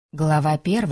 Глава 1.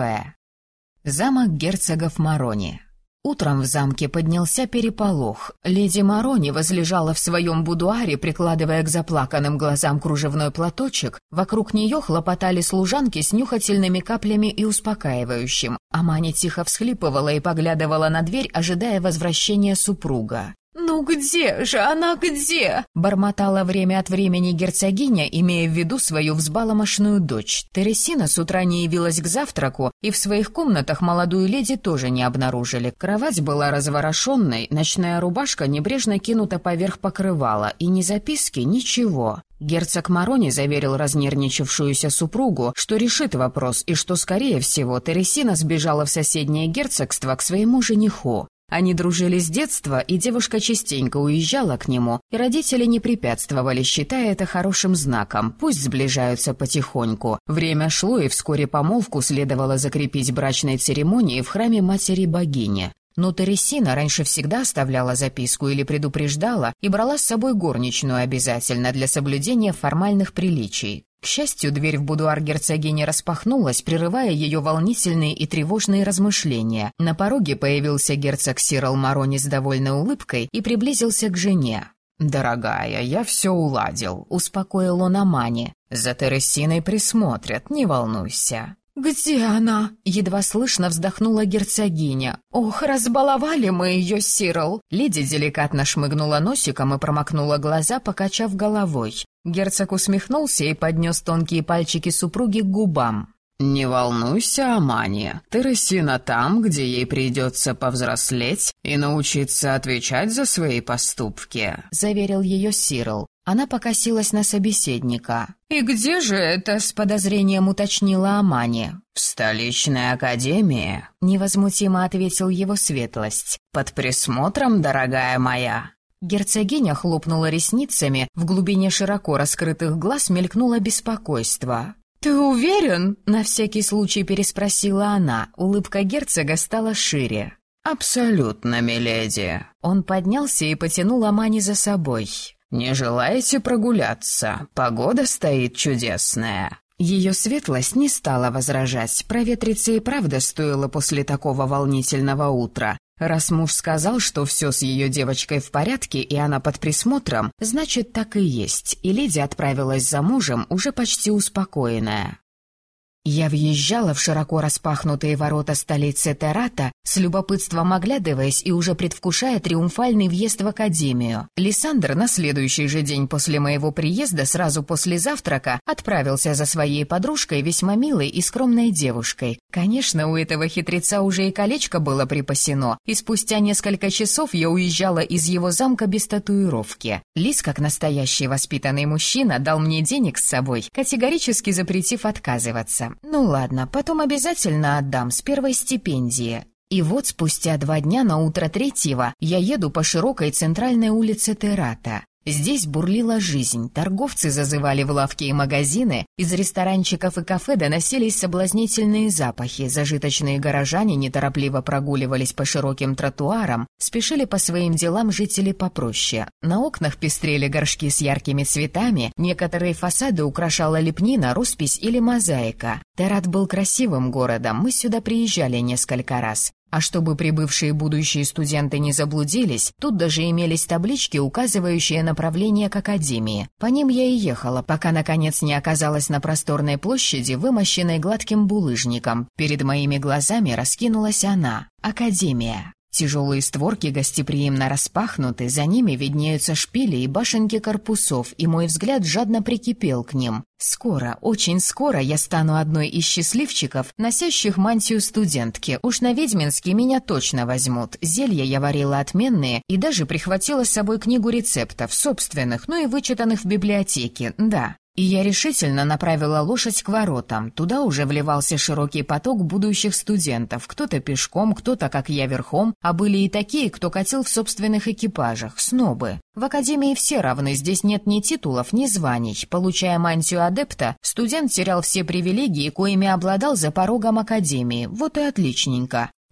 Замок герцогов Марони. Утром в замке поднялся переполох. Леди Марони возлежала в своем будуаре, прикладывая к заплаканным глазам кружевной платочек. Вокруг нее хлопотали служанки с нюхательными каплями и успокаивающим. Амани тихо всхлипывала и поглядывала на дверь, ожидая возвращения супруга. «Ну где же она, где?» — бормотала время от времени герцогиня, имея в виду свою взбаломошную дочь. Тересина с утра не явилась к завтраку, и в своих комнатах молодую леди тоже не обнаружили. Кровать была разворошенной, ночная рубашка небрежно кинута поверх покрывала, и ни записки, ничего. Герцог Марони заверил разнервничавшуюся супругу, что решит вопрос, и что, скорее всего, Тересина сбежала в соседнее герцогство к своему жениху. Они дружили с детства, и девушка частенько уезжала к нему, и родители не препятствовали, считая это хорошим знаком, пусть сближаются потихоньку. Время шло, и вскоре помолвку следовало закрепить брачной церемонией в храме матери-богини. Но Тересина раньше всегда оставляла записку или предупреждала и брала с собой горничную обязательно для соблюдения формальных приличий. К счастью, дверь в будуар герцогини распахнулась, прерывая ее волнительные и тревожные размышления. На пороге появился герцог Сирил Марони с довольной улыбкой и приблизился к жене. «Дорогая, я все уладил», — успокоил он Амани. «За Тересиной присмотрят, не волнуйся». «Где она?» — едва слышно вздохнула герцогиня. «Ох, разбаловали мы ее, Сирил!» Леди деликатно шмыгнула носиком и промокнула глаза, покачав головой. Герцог усмехнулся и поднес тонкие пальчики супруги к губам. «Не волнуйся, Амани, Тересина там, где ей придется повзрослеть и научиться отвечать за свои поступки», — заверил ее Сирил. Она покосилась на собеседника. «И где же это?» — с подозрением уточнила Амани. «В столичной академии», — невозмутимо ответил его светлость. «Под присмотром, дорогая моя». Герцогиня хлопнула ресницами, в глубине широко раскрытых глаз мелькнуло беспокойство. «Ты уверен?» — на всякий случай переспросила она. Улыбка герцога стала шире. «Абсолютно, миледи». Он поднялся и потянул Амани за собой. «Не желаете прогуляться? Погода стоит чудесная». Ее светлость не стала возражать. Проветриться и правда стоило после такого волнительного утра. Раз муж сказал, что все с ее девочкой в порядке и она под присмотром, значит, так и есть, и леди отправилась за мужем, уже почти успокоенная. Я въезжала в широко распахнутые ворота столицы Террата, с любопытством оглядываясь и уже предвкушая триумфальный въезд в академию. Лиссандр на следующий же день после моего приезда, сразу после завтрака, отправился за своей подружкой, весьма милой и скромной девушкой. Конечно, у этого хитреца уже и колечко было припасено, и спустя несколько часов я уезжала из его замка без татуировки. Лис, как настоящий воспитанный мужчина, дал мне денег с собой, категорически запретив отказываться. Ну ладно, потом обязательно отдам с первой стипендии. И вот спустя 2 дня на утро 3-го я еду по широкой центральной улице Террата. Здесь бурлила жизнь, торговцы зазывали в лавки и магазины, из ресторанчиков и кафе доносились соблазнительные запахи, зажиточные горожане неторопливо прогуливались по широким тротуарам, спешили по своим делам жители попроще. На окнах пестрели горшки с яркими цветами, некоторые фасады украшала лепнина, роспись или мозаика. Террат был красивым городом, мы сюда приезжали несколько раз. А чтобы прибывшие будущие студенты не заблудились, тут даже имелись таблички, указывающие направление к академии. По ним я и ехала, пока наконец не оказалась на просторной площади, вымощенной гладким булыжником. Перед моими глазами раскинулась она — академия. Тяжелые створки гостеприимно распахнуты, за ними виднеются шпили и башенки корпусов, и мой взгляд жадно прикипел к ним. Скоро, очень скоро я стану одной из счастливчиков, носящих мантию студентки. Уж на Ведьминске меня точно возьмут. Зелья я варила отменные и даже прихватила с собой книгу рецептов, собственных, но и вычитанных в библиотеке, да. И я решительно направила лошадь к воротам. Туда уже вливался широкий поток будущих студентов. Кто-то пешком, кто-то, как я, верхом, а были и такие, кто катил в собственных экипажах, снобы. В академии все равны, здесь нет ни титулов, ни званий. Получая мантию адепта, студент терял все привилегии, коими обладал за порогом академии. Вот и отличненько.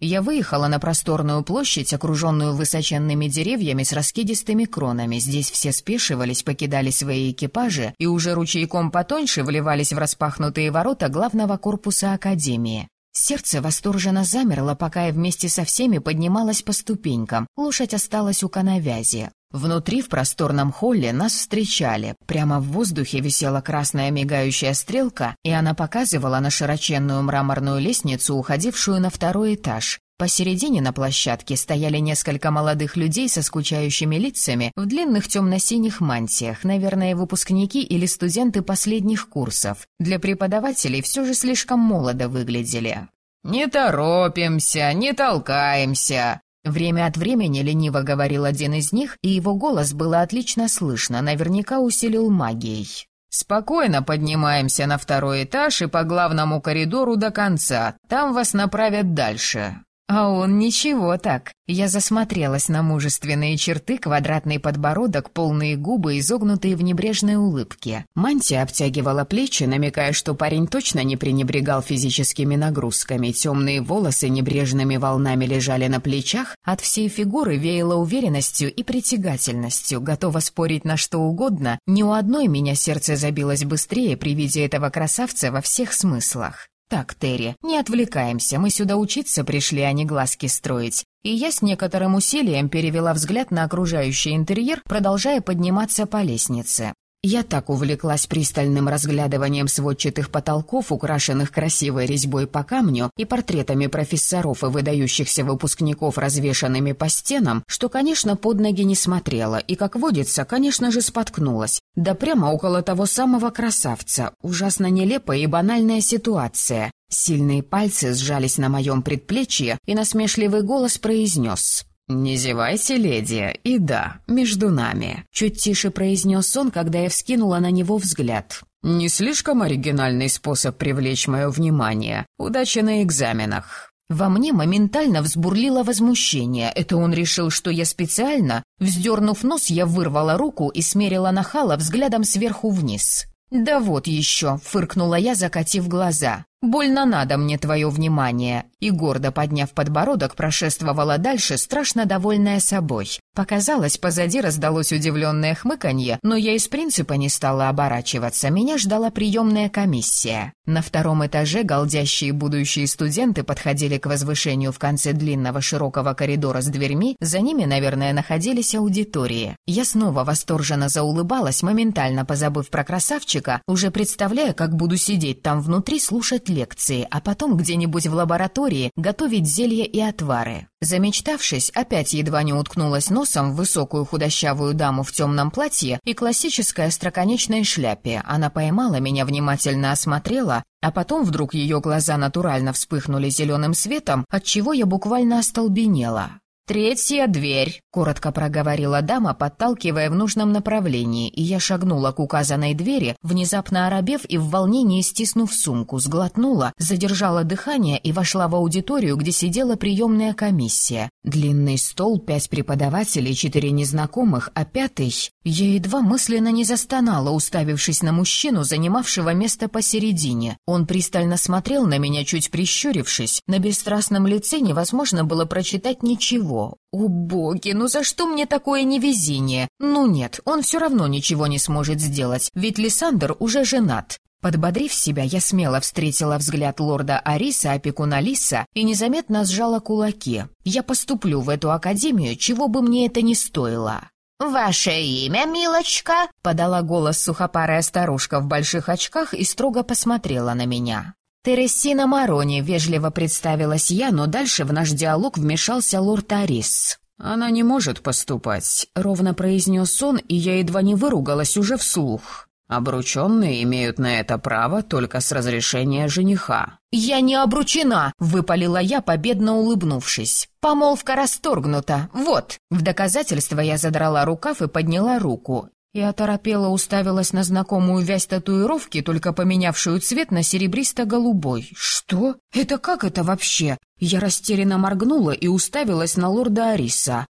Я выехала на просторную площадь, окруженную высоченными деревьями с раскидистыми кронами. Здесь все спешивались, покидали свои экипажи и уже ручейком потоньше вливались в распахнутые ворота главного корпуса Академии. Сердце восторженно замерло, пока я вместе со всеми поднималась по ступенькам. Лошадь осталась у коновязи. Внутри, в просторном холле, нас встречали. Прямо в воздухе висела красная мигающая стрелка, и она показывала на широченную мраморную лестницу, уходившую на второй этаж. Посередине на площадке стояли несколько молодых людей со скучающими лицами в длинных темно-синих мантиях, наверное, выпускники или студенты последних курсов. Для преподавателей все же слишком молодо выглядели. «Не торопимся, не толкаемся!» Время от времени лениво говорил один из них, и его голос было отлично слышно, наверняка усилил магией. «Спокойно поднимаемся на второй этаж и по главному коридору до конца. Там вас направят дальше». А он ничего так. Я засмотрелась на мужественные черты, квадратный подбородок, полные губы, изогнутые в небрежной улыбке. Мантия обтягивала плечи, намекая, что парень точно не пренебрегал физическими нагрузками. Темные волосы небрежными волнами лежали на плечах, от всей фигуры веяло уверенностью и притягательностью. Готова спорить на что угодно, ни у одной меня сердце забилось быстрее при виде этого красавца во всех смыслах. «Так, Терри, не отвлекаемся, мы сюда учиться пришли, а не глазки строить». И я с некоторым усилием перевела взгляд на окружающий интерьер, продолжая подниматься по лестнице. Я так увлеклась пристальным разглядыванием сводчатых потолков, украшенных красивой резьбой по камню, и портретами профессоров и выдающихся выпускников, развешанными по стенам, что, конечно, под ноги не смотрела, и, как водится, конечно же, споткнулась. Да прямо около того самого красавца. Ужасно нелепая и банальная ситуация. Сильные пальцы сжались на моем предплечье, и насмешливый голос произнес: «Не зевайте, леди, и да, между нами», — чуть тише произнес он, когда я вскинула на него взгляд. «Не слишком оригинальный способ привлечь мое внимание. Удачи на экзаменах». Во мне моментально взбурлило возмущение. Это он решил, что я специально? Вздернув нос, я вырвала руку и смерила нахала взглядом сверху вниз. «Да вот еще», — фыркнула я, закатив глаза. «Больно надо мне твое внимание», и, гордо подняв подбородок, прошествовала дальше, страшно довольная собой. Показалось, позади раздалось удивленное хмыканье, но я из принципа не стала оборачиваться, меня ждала приемная комиссия. На втором этаже галдящие будущие студенты подходили к возвышению в конце длинного широкого коридора с дверьми, за ними, наверное, находились аудитории. Я снова восторженно заулыбалась, моментально позабыв про красавчика, уже представляя, как буду сидеть там внутри, слушать лекции, а потом где-нибудь в лаборатории готовить зелья и отвары. Замечтавшись, опять едва не уткнулась носом в высокую худощавую даму в темном платье и классической остроконечной шляпе. Она поймала меня, внимательно осмотрела, а потом вдруг ее глаза натурально вспыхнули зеленым светом, отчего я буквально остолбенела. «Третья дверь», — коротко проговорила дама, подталкивая в нужном направлении, и я шагнула к указанной двери, внезапно оробев и в волнении стиснув сумку, сглотнула, задержала дыхание и вошла в аудиторию, где сидела приемная комиссия. Длинный стол, 5 преподавателей, 4 незнакомых, а 5-й... Я едва мысленно не застонала, уставившись на мужчину, занимавшего место посередине. Он пристально смотрел на меня, чуть прищурившись. На бесстрастном лице невозможно было прочитать ничего. О боги, ну за что мне такое невезение? Ну нет, он все равно ничего не сможет сделать, ведь Лиссандр уже женат. Подбодрив себя, я смело встретила взгляд лорда Ариса, опекуна Лиса, и незаметно сжала кулаки. Я поступлю в эту академию, чего бы мне это ни стоило. «Ваше имя, милочка?» — подала голос сухопарая старушка в больших очках и строго посмотрела на меня. «Терессина Марони», — вежливо представилась я, но дальше в наш диалог вмешался лорд Арис. «Она не может поступать», — ровно произнес он, и я едва не выругалась уже вслух. «Обрученные имеют на это право только с разрешения жениха». «Я не обручена!» — выпалила я, победно улыбнувшись. «Помолвка расторгнута. Вот!» В доказательство я задрала рукав и подняла руку. И оторопела уставилась на знакомую вязь татуировки, только поменявшую цвет на серебристо-голубой. «Что? Это как это вообще?» Я растерянно моргнула и уставилась на лорда Ариса.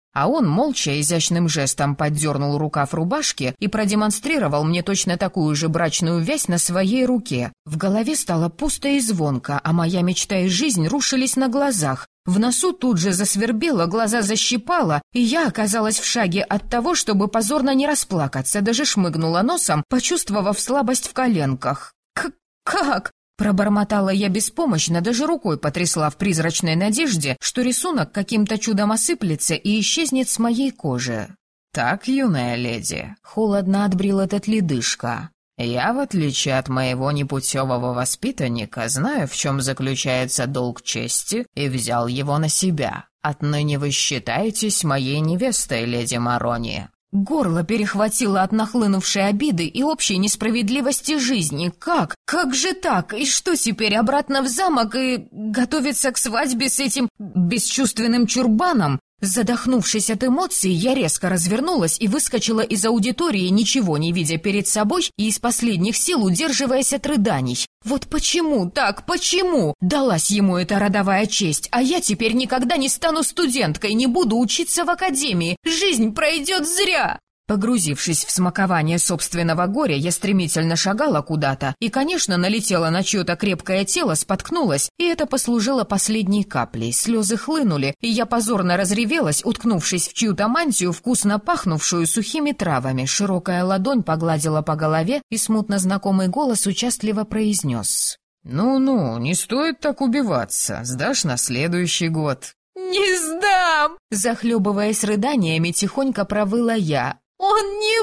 А он молча изящным жестом поддернул рукав рубашки и продемонстрировал мне точно такую же брачную вязь на своей руке. В голове стало пусто и звонко, а моя мечта и жизнь рушились на глазах. В носу тут же засвербело, глаза защипало, и я оказалась в шаге от того, чтобы позорно не расплакаться, даже шмыгнула носом, почувствовав слабость в коленках. «Как?» Пробормотала я беспомощно, даже рукой потрясла в призрачной надежде, что рисунок каким-то чудом осыплется и исчезнет с моей кожи. «Так, юная леди», — холодно отбрил этот ледышка. «Я, в отличие от моего непутевого воспитанника, знаю, в чем заключается долг чести, и взял его на себя. Отныне вы считаетесь моей невестой, леди Марони». Горло перехватило от нахлынувшей обиды и общей несправедливости жизни. Как? Как же так? И что теперь, обратно в замок и готовиться к свадьбе с этим бесчувственным чурбаном? Задохнувшись от эмоций, я резко развернулась и выскочила из аудитории, ничего не видя перед собой и из последних сил удерживаясь от рыданий. Вот почему так, почему? Далась ему эта родовая честь, а я теперь никогда не стану студенткой, не буду учиться в академии. Жизнь пройдет зря. Погрузившись в смакование собственного горя, я стремительно шагала куда-то и, конечно, налетела на чье-то крепкое тело, споткнулась, и это послужило последней каплей. Слезы хлынули, и я позорно разревелась, уткнувшись в чью-то мантию, вкусно пахнувшую сухими травами. Широкая ладонь погладила по голове, и смутно знакомый голос участливо произнес: «Ну-ну, не стоит так убиваться, сдашь на следующий год». «Не сдам!» Захлебываясь рыданиями, тихонько провыла я. «Он не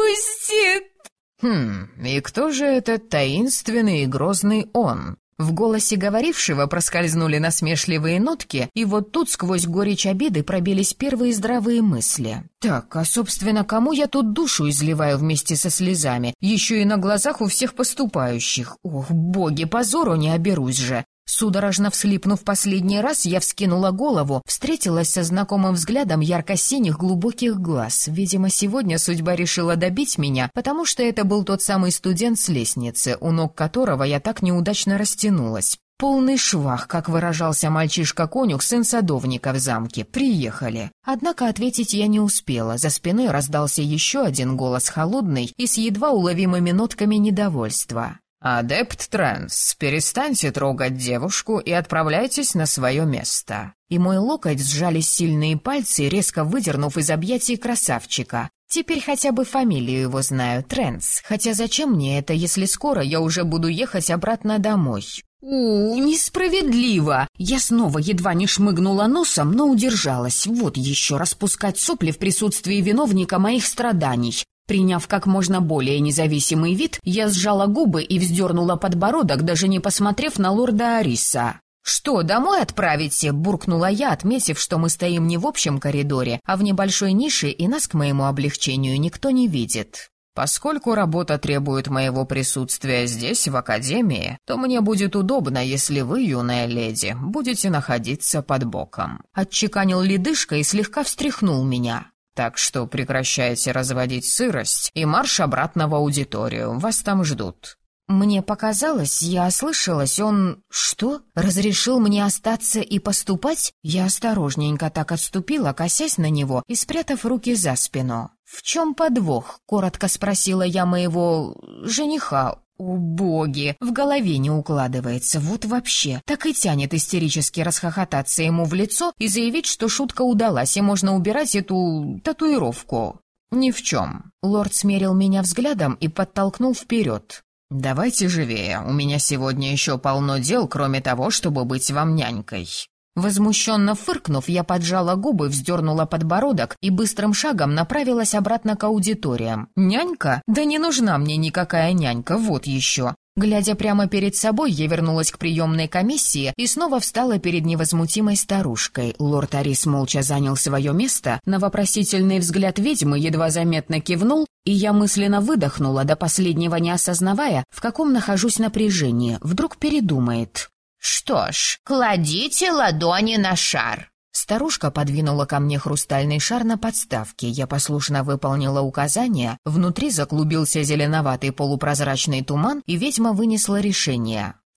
пустит!» И кто же этот таинственный и грозный он?» В голосе говорившего проскользнули насмешливые нотки, и вот тут сквозь горечь обиды пробились первые здравые мысли. «Так, а собственно, кому я тут душу изливаю вместе со слезами? Еще и на глазах у всех поступающих. Ох, боги, позору не оберусь же!» Судорожно всхлипнув последний раз, я вскинула голову, встретилась со знакомым взглядом ярко-синих глубоких глаз. Видимо, сегодня судьба решила добить меня, потому что это был тот самый студент с лестницы, у ног которого я так неудачно растянулась. Полный швах, как выражался мальчишка-конюх, сын садовника в замке. Приехали. Однако ответить я не успела. За спиной раздался еще один голос, холодный и с едва уловимыми нотками недовольства. «Адепт Трэнс, перестаньте трогать девушку и отправляйтесь на свое место». И мой локоть сжались сильные пальцы, резко выдернув из объятий красавчика. Теперь хотя бы фамилию его знаю, Трэнс. Хотя зачем мне это, если скоро я уже буду ехать обратно домой? Несправедливо! Я снова едва не шмыгнула носом, но удержалась. Вот еще распускать сопли в присутствии виновника моих страданий. Приняв как можно более независимый вид, я сжала губы и вздернула подбородок, даже не посмотрев на лорда Ариса. «Что, домой отправите?» — буркнула я, отметив, что мы стоим не в общем коридоре, а в небольшой нише, и нас к моему облегчению никто не видит. «Поскольку работа требует моего присутствия здесь, в академии, то мне будет удобно, если вы, юная леди, будете находиться под боком», — отчеканил ледышка и слегка встряхнул меня. «Так что прекращайте разводить сырость и марш обратно в аудиторию, вас там ждут». Мне показалось, я ослышалась, он... Что? Разрешил мне остаться и поступать? Я осторожненько так отступила, косясь на него и спрятав руки за спину. «В чем подвох?» — коротко спросила я моего... жениха. О, боги, в голове не укладывается, вот вообще. Так и тянет истерически расхохотаться ему в лицо и заявить, что шутка удалась, и можно убирать эту татуировку. «Ни в чем». Лорд смерил меня взглядом и подтолкнул вперед. «Давайте живее, у меня сегодня еще полно дел, кроме того, чтобы быть вам нянькой». Возмущенно фыркнув, я поджала губы, вздернула подбородок и быстрым шагом направилась обратно к аудиториям. «Нянька? Да не нужна мне никакая нянька, вот еще». Глядя прямо перед собой, я вернулась к приемной комиссии и снова встала перед невозмутимой старушкой. Лорд Арис молча занял свое место, на вопросительный взгляд ведьмы едва заметно кивнул, и я мысленно выдохнула, до последнего не осознавая, в каком нахожусь напряжении. Вдруг передумает. «Что ж, кладите ладони на шар». Старушка подвинула ко мне хрустальный шар на подставке. Я послушно выполнила указания. Внутри заклубился зеленоватый полупрозрачный туман, и ведьма вынесла решение.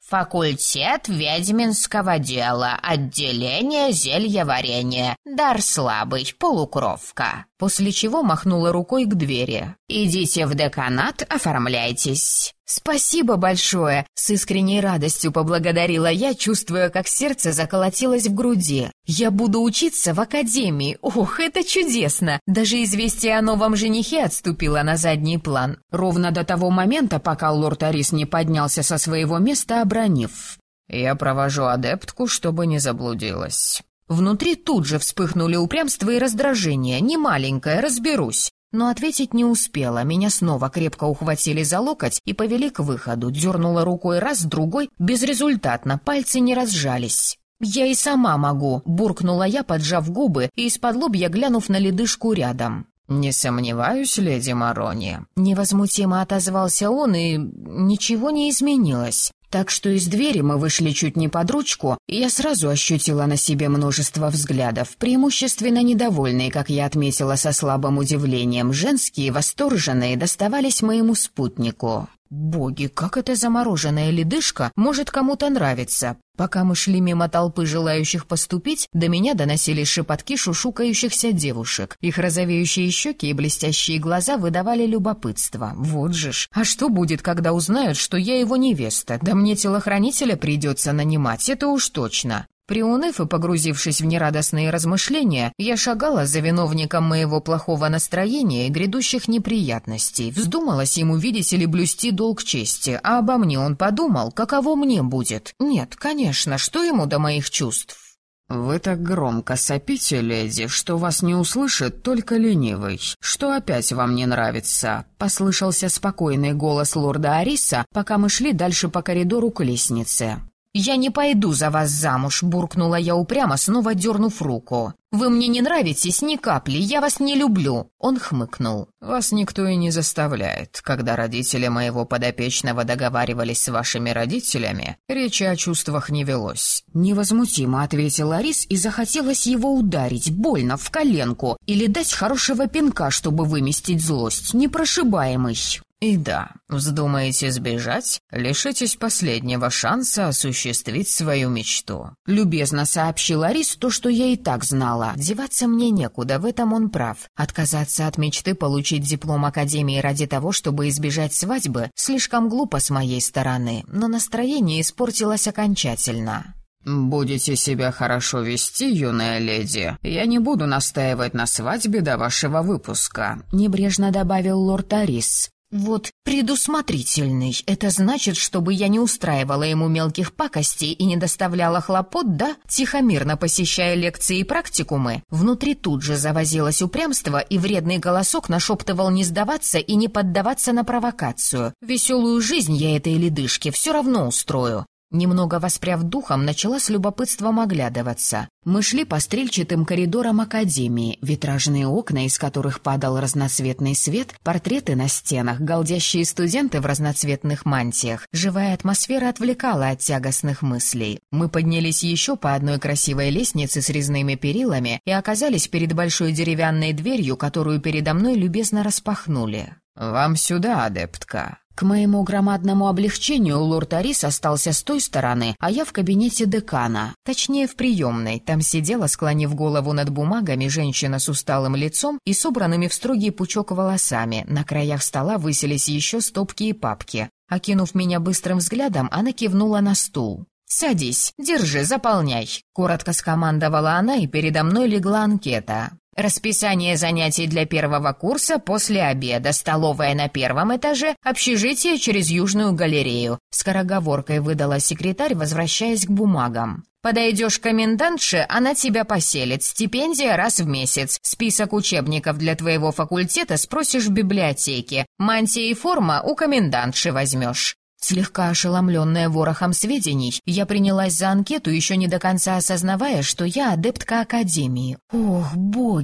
«Факультет ведьминского дела, отделение зельеварения, дар слабый, полукровка». После чего махнула рукой к двери. «Идите в деканат, оформляйтесь». «Спасибо большое!» — с искренней радостью поблагодарила я, чувствуя, как сердце заколотилось в груди. «Я буду учиться в академии. Ох, это чудесно!» Даже известие о новом женихе отступило на задний план. Ровно до того момента, пока лорд Арис не поднялся со своего места, обронив: «Я провожу адептку, чтобы не заблудилась». Внутри тут же вспыхнули упрямство и раздражение. Не маленькое, разберусь. Но ответить не успела. Меня снова крепко ухватили за локоть и повели к выходу. Дернула рукой раз, другой. Безрезультатно, пальцы не разжались. «Я и сама могу», — буркнула я, поджав губы и из-под лобья глянув на ледышку рядом. «Не сомневаюсь, леди Марони». Невозмутимо отозвался он, и ничего не изменилось. Так что из двери мы вышли чуть не под ручку, и я сразу ощутила на себе множество взглядов, преимущественно недовольные, как я отметила со слабым удивлением. Женские, восторженные, доставались моему спутнику. Боги, как эта замороженная ледышка может кому-то нравиться? Пока мы шли мимо толпы желающих поступить, до меня доносились шепотки шушукающихся девушек. Их розовеющие щеки и блестящие глаза выдавали любопытство. Вот же ж. А что будет, когда узнают, что я его невеста? Да мне телохранителя придется нанимать, это уж точно. Приуныв и погрузившись в нерадостные размышления, я шагала за виновником моего плохого настроения и грядущих неприятностей. Вздумалось ему, видеть или блюсти долг чести, а обо мне он подумал, каково мне будет. Нет, конечно, что ему до моих чувств? «Вы так громко сопите, леди, что вас не услышит только ленивый. Что опять вам не нравится?» — послышался спокойный голос лорда Ариса, пока мы шли дальше по коридору к лестнице. «Я не пойду за вас замуж», — буркнула я упрямо, снова дернув руку. «Вы мне не нравитесь ни капли, я вас не люблю». Он хмыкнул. «Вас никто и не заставляет. Когда родители моего подопечного договаривались с вашими родителями, речи о чувствах не велось». Невозмутимо ответил Арис, и захотелось его ударить, больно, в коленку, или дать хорошего пинка, чтобы выместить злость, непрошибаемый. И да, вздумаете сбежать, лишитесь последнего шанса осуществить свою мечту. Любезно сообщил Арис то, что я и так знала. Деваться мне некуда, в этом он прав. Отказаться от мечты получить диплом академии ради того, чтобы избежать свадьбы, слишком глупо с моей стороны, но настроение испортилось окончательно. «Будете себя хорошо вести, юная леди. Я не буду настаивать на свадьбе до вашего выпуска», — небрежно добавил лорд Арис. «Вот предусмотрительный. Это значит, чтобы я не устраивала ему мелких пакостей и не доставляла хлопот, да? Тихомирно посещая лекции и практикумы». Внутри тут же завозилось упрямство, и вредный голосок нашептывал не сдаваться и не поддаваться на провокацию. Веселую жизнь я этой ледышке все равно устрою. Немного воспряв духом, начала с любопытством оглядываться. Мы шли по стрельчатым коридорам академии, витражные окна, из которых падал разноцветный свет, портреты на стенах, галдящие студенты в разноцветных мантиях. Живая атмосфера отвлекала от тягостных мыслей. Мы поднялись еще по одной красивой лестнице с резными перилами и оказались перед большой деревянной дверью, которую передо мной любезно распахнули. «Вам сюда, адептка». К моему громадному облегчению лорд Арис остался с той стороны, а я в кабинете декана. Точнее, в приемной. Там сидела, склонив голову над бумагами, женщина с усталым лицом и собранными в строгий пучок волосами. На краях стола высились еще стопки и папки. Окинув меня быстрым взглядом, она кивнула на стул. «Садись, держи, заполняй», — коротко скомандовала она, и передо мной легла анкета. «Расписание занятий для первого курса после обеда, столовая на первом этаже, общежитие через Южную галерею», — скороговоркой выдала секретарь, возвращаясь к бумагам. «Подойдешь к комендантше, она тебя поселит. Стипендия раз в месяц. Список учебников для твоего факультета спросишь в библиотеке. Мантия и форма у комендантши возьмешь». Слегка ошеломленная ворохом сведений, я принялась за анкету, еще не до конца осознавая, что я адептка академии. Ох, боги!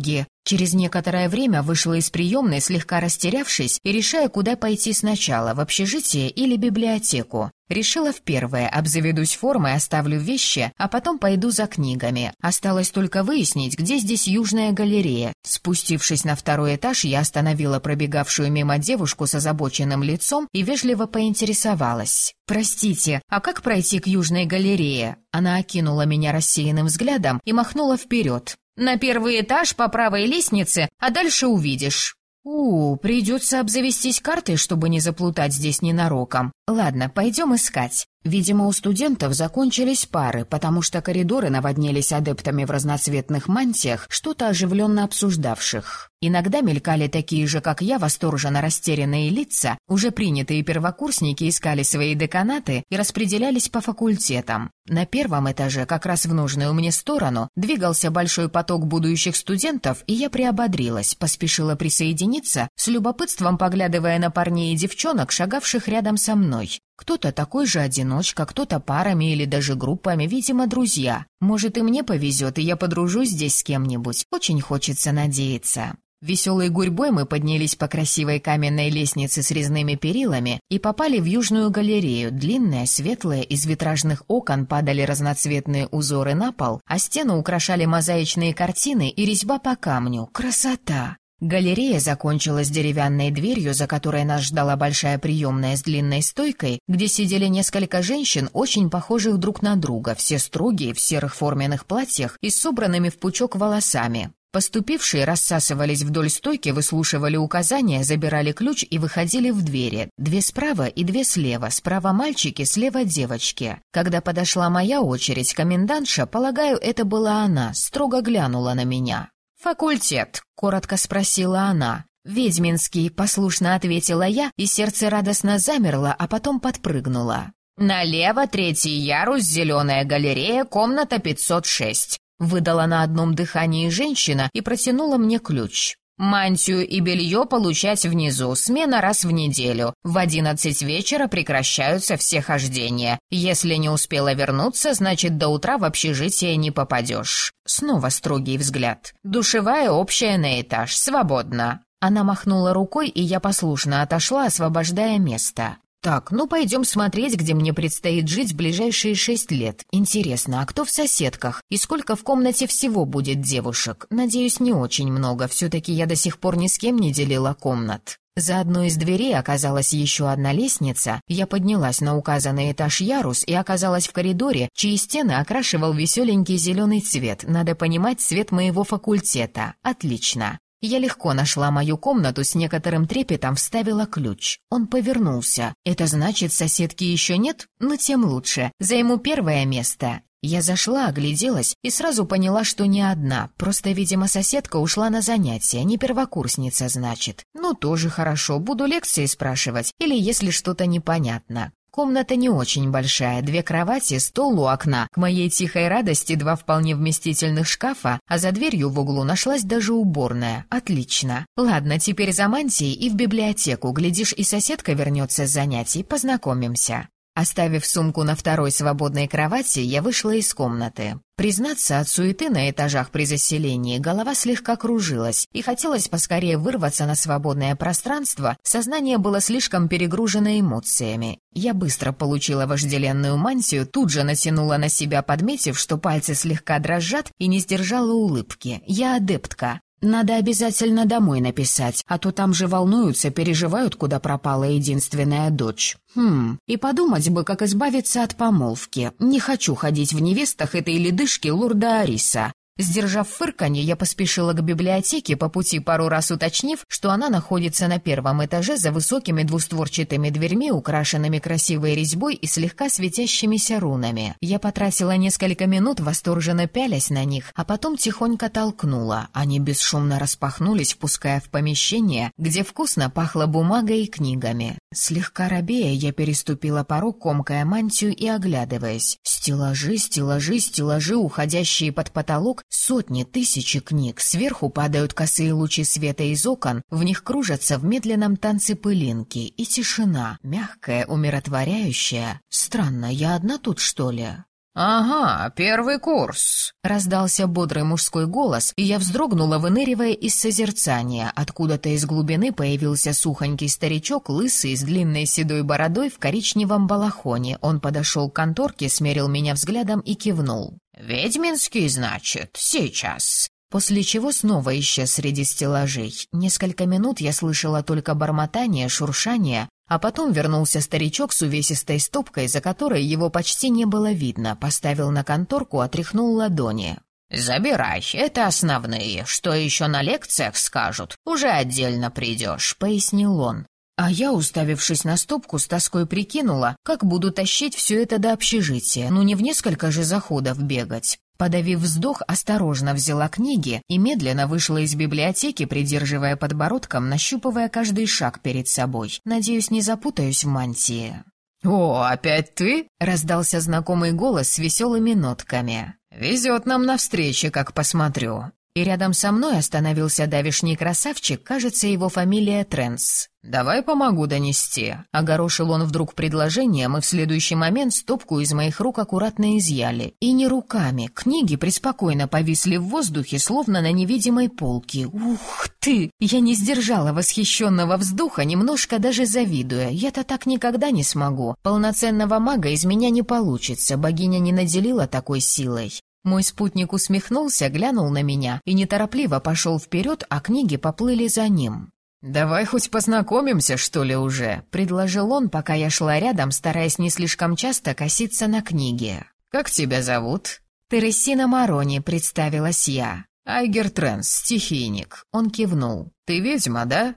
Через некоторое время вышла из приемной, слегка растерявшись и решая, куда пойти сначала, в общежитие или библиотеку. Решила в первое, обзаведусь формой, оставлю вещи, а потом пойду за книгами. Осталось только выяснить, где здесь Южная галерея. Спустившись на второй этаж, я остановила пробегавшую мимо девушку с озабоченным лицом и вежливо поинтересовалась. «Простите, а как пройти к Южной галерее?» Она окинула меня рассеянным взглядом и махнула вперед. «На первый этаж по правой лестнице, а дальше увидишь». Придется обзавестись картой, чтобы не заплутать здесь ненароком. Ладно, пойдем искать. Видимо, у студентов закончились пары, потому что коридоры наводнились адептами в разноцветных мантиях, что-то оживленно обсуждавших. Иногда мелькали такие же, как я, восторженно растерянные лица, уже принятые первокурсники искали свои деканаты и распределялись по факультетам. На первом этаже, как раз в нужную мне сторону, двигался большой поток будущих студентов, и я приободрилась, поспешила присоединиться, с любопытством поглядывая на парней и девчонок, шагавших рядом со мной. Кто-то такой же одиночка, кто-то парами или даже группами, видимо, друзья. Может, и мне повезет, и я подружусь здесь с кем-нибудь. Очень хочется надеяться. Веселой гурьбой мы поднялись по красивой каменной лестнице с резными перилами и попали в Южную галерею. Длинная, светлая, из витражных окон падали разноцветные узоры на пол, а стену украшали мозаичные картины и резьба по камню. Красота! Галерея закончилась деревянной дверью, за которой нас ждала большая приемная с длинной стойкой, где сидели несколько женщин, очень похожих друг на друга, все строгие, в серых форменных платьях и с собранными в пучок волосами. Поступившие рассасывались вдоль стойки, выслушивали указания, забирали ключ и выходили в двери. 2 справа и 2 слева, справа мальчики, слева девочки. Когда подошла моя очередь, комендантша, полагаю, это была она, строго глянула на меня. «Факультет», — коротко спросила она. «Ведьминский», — послушно ответила я, и сердце радостно замерло, а потом подпрыгнуло. «Налево, 3-й ярус, зеленая галерея, комната 506», — выдала на одном дыхании женщина и протянула мне ключ. «Мантию и белье получать внизу, смена раз в неделю. В 11 вечера прекращаются все хождения. Если не успела вернуться, значит, до утра в общежитие не попадешь». Снова строгий взгляд. «Душевая общая на этаж, свободно». Она махнула рукой, и я послушно отошла, освобождая место. «Так, пойдем смотреть, где мне предстоит жить в ближайшие 6 лет. Интересно, а кто в соседках? И сколько в комнате всего будет девушек? Надеюсь, не очень много, все-таки я до сих пор ни с кем не делила комнат». За одной из дверей оказалась еще одна лестница, я поднялась на указанный этаж ярус и оказалась в коридоре, чьи стены окрашивал веселенький зеленый цвет, надо понимать, цвет моего факультета. Отлично. Я легко нашла мою комнату, с некоторым трепетом вставила ключ. Он повернулся. Это значит, соседки еще нет? Тем лучше. Займу первое место. Я зашла, огляделась и сразу поняла, что не одна. Просто, видимо, соседка ушла на занятия, не первокурсница, значит. Тоже хорошо, буду лекции спрашивать, или если что-то непонятно. Комната не очень большая, 2 кровати, стол у окна. К моей тихой радости 2 вполне вместительных шкафа, а за дверью в углу нашлась даже уборная. Отлично. Ладно, теперь за мантией и в библиотеку. Глядишь, и соседка вернется с занятий, познакомимся. Оставив сумку на второй свободной кровати, я вышла из комнаты. Признаться, от суеты на этажах при заселении голова слегка кружилась, и хотелось поскорее вырваться на свободное пространство, сознание было слишком перегружено эмоциями. Я быстро получила вожделенную мантию, тут же натянула на себя, подметив, что пальцы слегка дрожат, и не сдержала улыбки. Я адептка. Надо обязательно домой написать, а то там же волнуются, переживают, куда пропала единственная дочь. И подумать бы, как избавиться от помолвки. Не хочу ходить в невестах этой ледышки лорда Ариса. Сдержав фырканье, я поспешила к библиотеке, по пути пару раз уточнив, что она находится на 1-м этаже за высокими двустворчатыми дверьми, украшенными красивой резьбой и слегка светящимися рунами. Я потратила несколько минут, восторженно пялясь на них, а потом тихонько толкнула. Они бесшумно распахнулись, впуская в помещение, где вкусно пахло бумагой и книгами. Слегка робея, я переступила порог, комкая мантию и оглядываясь. Стеллажи, стеллажи, стеллажи, уходящие под потолок, сотни, тысячи книг. Сверху падают косые лучи света из окон, в них кружатся в медленном танце пылинки. И тишина, мягкая, умиротворяющая. Странно, я одна тут, что ли? «Ага, первый курс», — раздался бодрый мужской голос, и я вздрогнула, выныривая из созерцания. Откуда-то из глубины появился сухонький старичок, лысый, с длинной седой бородой в коричневом балахоне. Он подошел к конторке, смерил меня взглядом и кивнул. «Ведьминский, значит, сейчас». После чего снова исчез среди стеллажей. Несколько минут я слышала только бормотание, шуршание, а потом вернулся старичок с увесистой стопкой, за которой его почти не было видно, поставил на конторку, отряхнул ладони. «Забирай, это основные. Что еще на лекциях скажут, уже отдельно придешь», — пояснил он. А я, уставившись на стопку, с тоской прикинула, как буду тащить все это до общежития, не в несколько же заходов бегать. Подавив вздох, осторожно взяла книги и медленно вышла из библиотеки, придерживая подбородком, нащупывая каждый шаг перед собой. Надеюсь, не запутаюсь в мантии. «О, опять ты?» — раздался знакомый голос с веселыми нотками. «Везет нам навстречу, как посмотрю». И рядом со мной остановился давишний красавчик, кажется, его фамилия Тренс. «Давай помогу донести», — огорошил он вдруг предложением, и в следующий момент стопку из моих рук аккуратно изъяли. И не руками, книги преспокойно повисли в воздухе, словно на невидимой полке. Ух ты! Я не сдержала восхищенного вздоха, немножко даже завидуя. Я-то так никогда не смогу. Полноценного мага из меня не получится, богиня не наделила такой силой. Мой спутник усмехнулся, глянул на меня и неторопливо пошел вперед, а книги поплыли за ним. «Давай хоть познакомимся, что ли, уже?» — предложил он, пока я шла рядом, стараясь не слишком часто коситься на книги. «Как тебя зовут?» «Терессина Марони», — представилась я. «Айгер Тренс, стихийник». Он кивнул. «Ты ведьма, да?»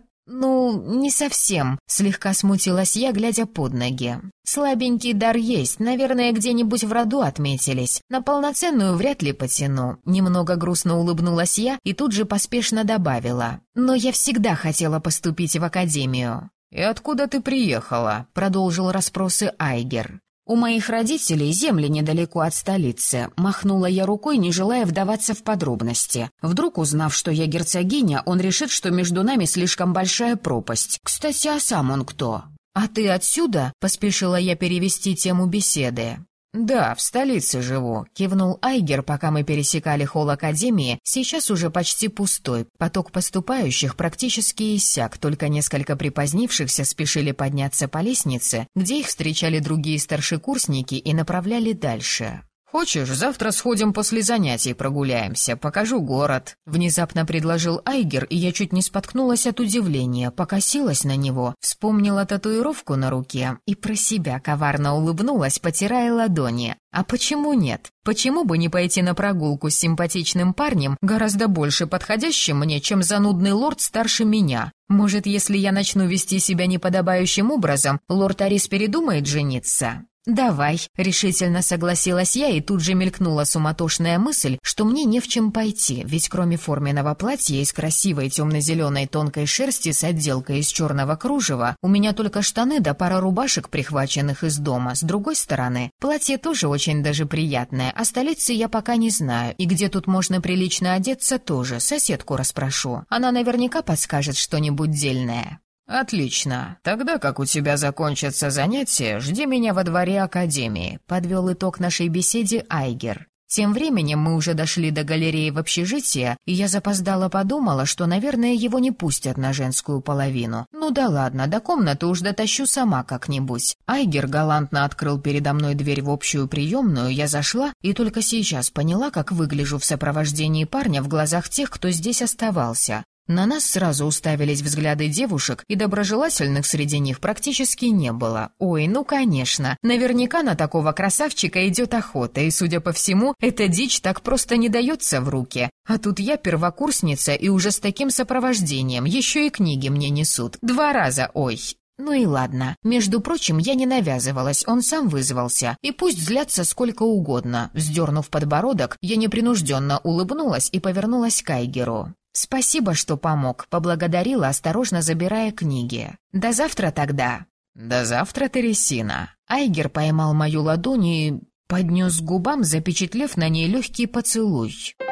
Не совсем», — слегка смутилась я, глядя под ноги. «Слабенький дар есть, наверное, где-нибудь в роду отметились. На полноценную вряд ли потяну». Немного грустно улыбнулась я и тут же поспешно добавила. «Но я всегда хотела поступить в академию». «И откуда ты приехала?» — продолжил расспросы Айгер. «У моих родителей земли недалеко от столицы», — махнула я рукой, не желая вдаваться в подробности. Вдруг, узнав, что я герцогиня, он решит, что между нами слишком большая пропасть. Кстати, а сам он кто? «А ты отсюда?» — поспешила я перевести тему беседы. «Да, в столице живу», — кивнул Айгер, пока мы пересекали холл академии, сейчас уже почти пустой. Поток поступающих практически иссяк, только несколько припозднившихся спешили подняться по лестнице, где их встречали другие старшекурсники и направляли дальше. «Хочешь, завтра сходим после занятий прогуляемся, покажу город», — внезапно предложил Айгер, и я чуть не споткнулась от удивления, покосилась на него, вспомнила татуировку на руке и про себя коварно улыбнулась, потирая ладони. А почему нет? Почему бы не пойти на прогулку с симпатичным парнем, гораздо больше подходящим мне, чем занудный лорд старше меня? Может, если я начну вести себя неподобающим образом, лорд Арис передумает жениться? «Давай», — решительно согласилась я, и тут же мелькнула суматошная мысль, что мне не в чем пойти, ведь кроме форменного платья из красивой темно-зеленой тонкой шерсти с отделкой из черного кружева, у меня только штаны да пара рубашек, прихваченных из дома. С другой стороны, платье тоже очень даже приятное, а столицы я пока не знаю, и где тут можно прилично одеться тоже, соседку расспрошу. Она наверняка подскажет что-нибудь дельное. «Отлично. Тогда, как у тебя закончатся занятия, жди меня во дворе академии», — подвел итог нашей беседе Айгер. Тем временем мы уже дошли до галереи в общежитие, и я запоздало подумала, что, наверное, его не пустят на женскую половину. Ну да ладно, до комнаты уж дотащу сама как-нибудь. Айгер галантно открыл передо мной дверь в общую приемную, я зашла и только сейчас поняла, как выгляжу в сопровождении парня в глазах тех, кто здесь оставался. На нас сразу уставились взгляды девушек, и доброжелательных среди них практически не было. Ой, ну конечно, наверняка на такого красавчика идет охота, и, судя по всему, эта дичь так просто не дается в руки. А тут я первокурсница и уже с таким сопровождением, еще и книги мне несут. 2 раза, ой. Ну и ладно. Между прочим, я не навязывалась, он сам вызвался. И пусть злятся сколько угодно. Вздернув подбородок, я непринужденно улыбнулась и повернулась к Айгеру. «Спасибо, что помог», — поблагодарила, осторожно забирая книги. «До завтра тогда». «До завтра, Терессина». Айгер поймал мою ладонь и поднес к губам, запечатлев на ней легкий поцелуй.